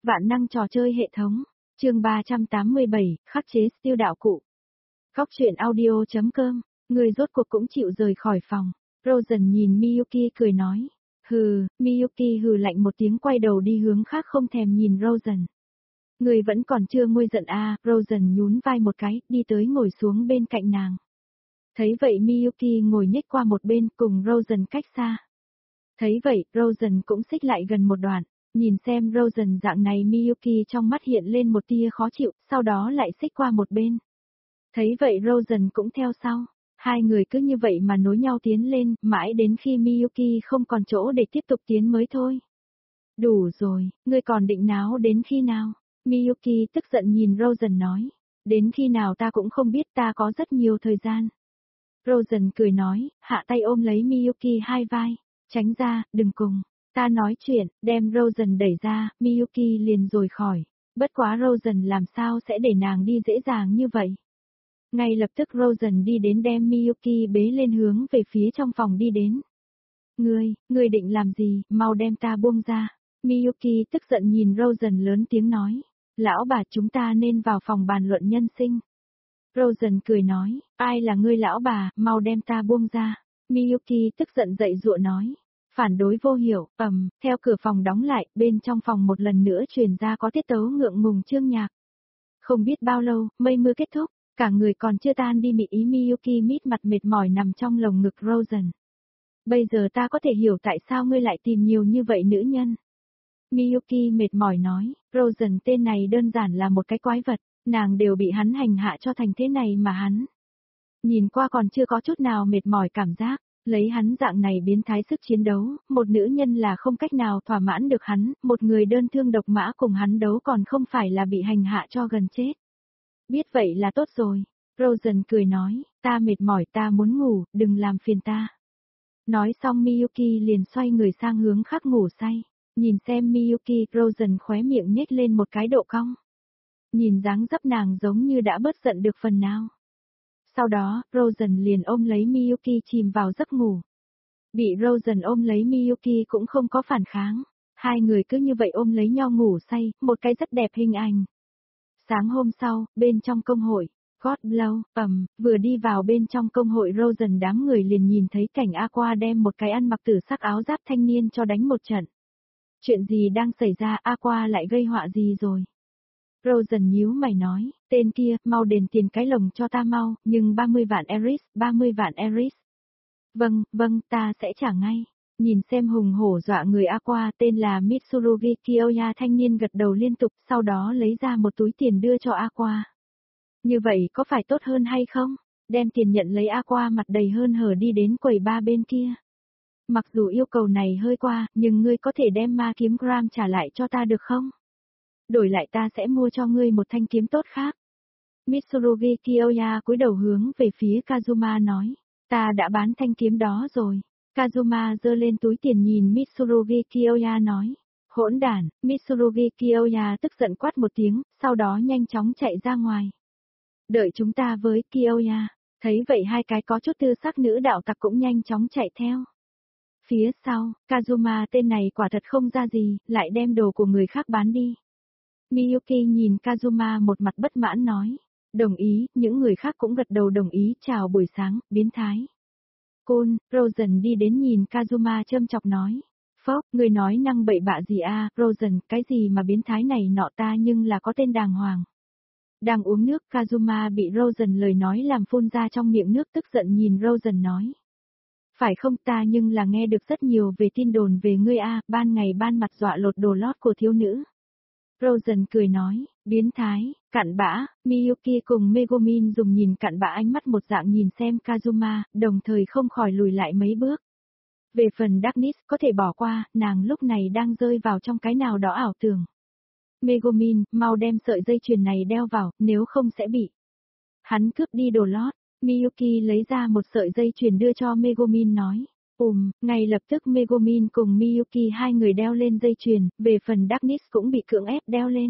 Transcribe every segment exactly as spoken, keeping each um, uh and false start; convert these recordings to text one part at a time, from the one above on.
Vạn năng trò chơi hệ thống. Chương ba trăm tám mươi bảy, khắc chế siêu đạo cụ. Góc truyện audio chấm com. Người rốt cuộc cũng chịu rời khỏi phòng. Rosen nhìn Miyuki cười nói. Hừ, Miyuki hừ lạnh một tiếng quay đầu đi hướng khác không thèm nhìn Rosen. Người vẫn còn chưa nguôi giận à, Rosen nhún vai một cái, đi tới ngồi xuống bên cạnh nàng. Thấy vậy Miyuki ngồi nhích qua một bên cùng Rosen cách xa. Thấy vậy, Rosen cũng xích lại gần một đoạn. Nhìn xem Rosen dạng này Miyuki trong mắt hiện lên một tia khó chịu, sau đó lại xích qua một bên. Thấy vậy Rosen cũng theo sau. Hai người cứ như vậy mà nối nhau tiến lên, mãi đến khi Miyuki không còn chỗ để tiếp tục tiến mới thôi. Đủ rồi, ngươi còn định náo đến khi nào? Miyuki tức giận nhìn Rosen nói. Đến khi nào ta cũng không biết, ta có rất nhiều thời gian. Rosen cười nói, hạ tay ôm lấy Miyuki hai vai. Tránh ra, đừng cùng. Ta nói chuyện, đem Rosen đẩy ra, Miyuki liền rồi khỏi. Bất quá Rosen làm sao sẽ để nàng đi dễ dàng như vậy? Ngay lập tức Rosen đi đến đem Miyuki bế lên hướng về phía trong phòng đi đến. Ngươi, ngươi định làm gì, mau đem ta buông ra. Miyuki tức giận nhìn Rosen lớn tiếng nói. Lão bà, chúng ta nên vào phòng bàn luận nhân sinh. Rosen cười nói, ai là ngươi lão bà, mau đem ta buông ra. Miyuki tức giận dậy dụa nói. Phản đối vô hiểu, ầm, theo cửa phòng đóng lại, bên trong phòng một lần nữa truyền ra có tiết tấu ngượng ngùng chương nhạc. Không biết bao lâu, mây mưa kết thúc, cả người còn chưa tan đi mị ý Miyuki mít mặt mệt mỏi nằm trong lồng ngực Rosen. Bây giờ ta có thể hiểu tại sao ngươi lại tìm nhiều như vậy nữ nhân. Miyuki mệt mỏi nói, Rosen tên này đơn giản là một cái quái vật, nàng đều bị hắn hành hạ cho thành thế này mà hắn. Nhìn qua còn chưa có chút nào mệt mỏi cảm giác. Lấy hắn dạng này biến thái sức chiến đấu, một nữ nhân là không cách nào thỏa mãn được hắn, một người đơn thương độc mã cùng hắn đấu còn không phải là bị hành hạ cho gần chết. Biết vậy là tốt rồi. Rosen cười nói, ta mệt mỏi, ta muốn ngủ, đừng làm phiền ta. Nói xong Miyuki liền xoay người sang hướng khác ngủ say. Nhìn xem Miyuki, Rosen khóe miệng nhếch lên một cái độ cong. Nhìn dáng dấp nàng giống như đã bớt giận được phần nào. Sau đó, Rosen liền ôm lấy Miyuki chìm vào giấc ngủ. Bị Rosen ôm lấy Miyuki cũng không có phản kháng. Hai người cứ như vậy ôm lấy nhau ngủ say, một cái rất đẹp hình ảnh. Sáng hôm sau, bên trong công hội, God Blow, ầm, vừa đi vào bên trong công hội Rosen đám người liền nhìn thấy cảnh Aqua đem một cái ăn mặc tử sắc áo giáp thanh niên cho đánh một trận. Chuyện gì đang xảy ra, Aqua lại gây họa gì rồi? Rosen nhíu mày nói, tên kia, mau đền tiền cái lồng cho ta mau, nhưng ba mươi vạn Eris, ba mươi vạn Eris. Vâng, vâng, ta sẽ trả ngay. Nhìn xem hùng hổ dọa người Aqua tên là Mitsurugi Kiyoya thanh niên gật đầu liên tục, sau đó lấy ra một túi tiền đưa cho Aqua. Như vậy có phải tốt hơn hay không? Đem tiền nhận lấy Aqua mặt đầy hơn hở đi đến quầy ba bên kia. Mặc dù yêu cầu này hơi qua, nhưng ngươi có thể đem ma kiếm Gram trả lại cho ta được không? Đổi lại ta sẽ mua cho ngươi một thanh kiếm tốt khác. Mitsurugi Kiyoya cúi đầu hướng về phía Kazuma nói, ta đã bán thanh kiếm đó rồi. Kazuma giơ lên túi tiền nhìn Mitsurugi Kiyoya nói, hỗn đản. Mitsurugi Kiyoya tức giận quát một tiếng, sau đó nhanh chóng chạy ra ngoài. Đợi chúng ta với Kiyoya. Thấy vậy hai cái có chút tư sắc nữ đạo tặc cũng nhanh chóng chạy theo. Phía sau, Kazuma tên này quả thật không ra gì, lại đem đồ của người khác bán đi. Miyuki nhìn Kazuma một mặt bất mãn nói. Đồng ý, những người khác cũng gật đầu đồng ý, chào buổi sáng, biến thái. Cool, Rosen đi đến nhìn Kazuma châm chọc nói. Phốc, người nói năng bậy bạ gì a, Rosen, cái gì mà biến thái này nọ ta nhưng là có tên đàng hoàng. Đang uống nước, Kazuma bị Rosen lời nói làm phun ra trong miệng nước tức giận nhìn Rosen nói. Phải không, ta nhưng là nghe được rất nhiều về tin đồn về ngươi a, ban ngày ban mặt dọa lột đồ lót của thiếu nữ. Rosen cười nói, biến thái, cặn bã. Miyuki cùng Megumin dùng nhìn cặn bã ánh mắt một dạng nhìn xem Kazuma, đồng thời không khỏi lùi lại mấy bước. Về phần Darkness có thể bỏ qua, nàng lúc này đang rơi vào trong cái nào đó ảo tưởng. Megumin, mau đem sợi dây chuyền này đeo vào, nếu không sẽ bị. Hắn cướp đi đồ lót. Miyuki lấy ra một sợi dây chuyền đưa cho Megumin nói. Ùm, ngay lập tức Megumin cùng Miyuki hai người đeo lên dây chuyền, về phần Darkness cũng bị cưỡng ép đeo lên.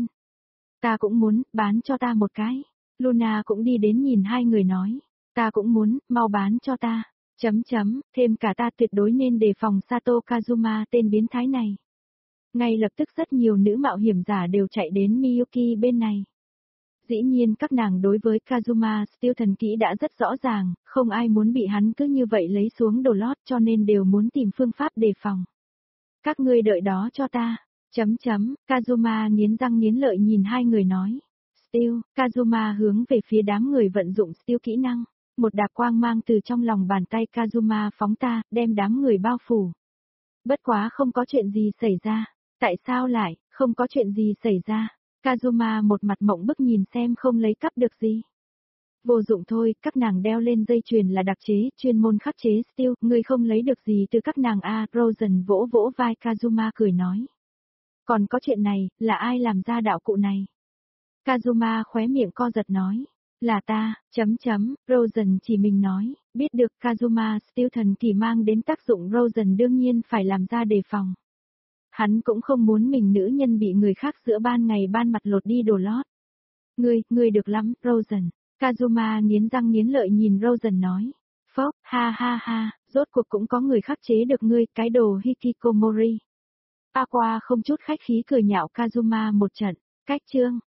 Ta cũng muốn, bán cho ta một cái. Luna cũng đi đến nhìn hai người nói. Ta cũng muốn, mau bán cho ta. Chấm chấm, thêm cả ta tuyệt đối nên đề phòng Sato Kazuma tên biến thái này. Ngay lập tức rất nhiều nữ mạo hiểm giả đều chạy đến Miyuki bên này. Dĩ nhiên các nàng đối với Kazuma Steel thần kỹ đã rất rõ ràng, không ai muốn bị hắn cứ như vậy lấy xuống đồ lót cho nên đều muốn tìm phương pháp đề phòng. Các ngươi đợi đó cho ta. Chấm chấm, Kazuma nghiến răng nghiến lợi nhìn hai người nói. Steel, Kazuma hướng về phía đám người vận dụng Steel kỹ năng. Một đạp quang mang từ trong lòng bàn tay Kazuma phóng ta, đem đám người bao phủ. Bất quá không có chuyện gì xảy ra. Tại sao lại, không có chuyện gì xảy ra? Kazuma một mặt mộng bức nhìn xem không lấy cắp được gì. Vô dụng thôi, các nàng đeo lên dây chuyền là đặc chế, chuyên môn khắc chế Steel, ngươi không lấy được gì từ các nàng a. À, Rosen vỗ vỗ vai Kazuma cười nói. Còn có chuyện này, là ai làm ra đạo cụ này? Kazuma khóe miệng co giật nói. Là ta, chấm chấm, Rosen chỉ mình nói, biết được Kazuma Steel thần kỳ mang đến tác dụng Rosen đương nhiên phải làm ra đề phòng. Hắn cũng không muốn mình nữ nhân bị người khác giữa ban ngày ban mặt lột đi đồ lót. Ngươi, ngươi được lắm, Rosen. Kazuma nghiến răng nghiến lợi nhìn Rosen nói. Phốc, ha ha ha, rốt cuộc cũng có người khắc chế được ngươi, cái đồ Hikikomori. Aqua không chút khách khí cười nhạo Kazuma một trận. Cách chương.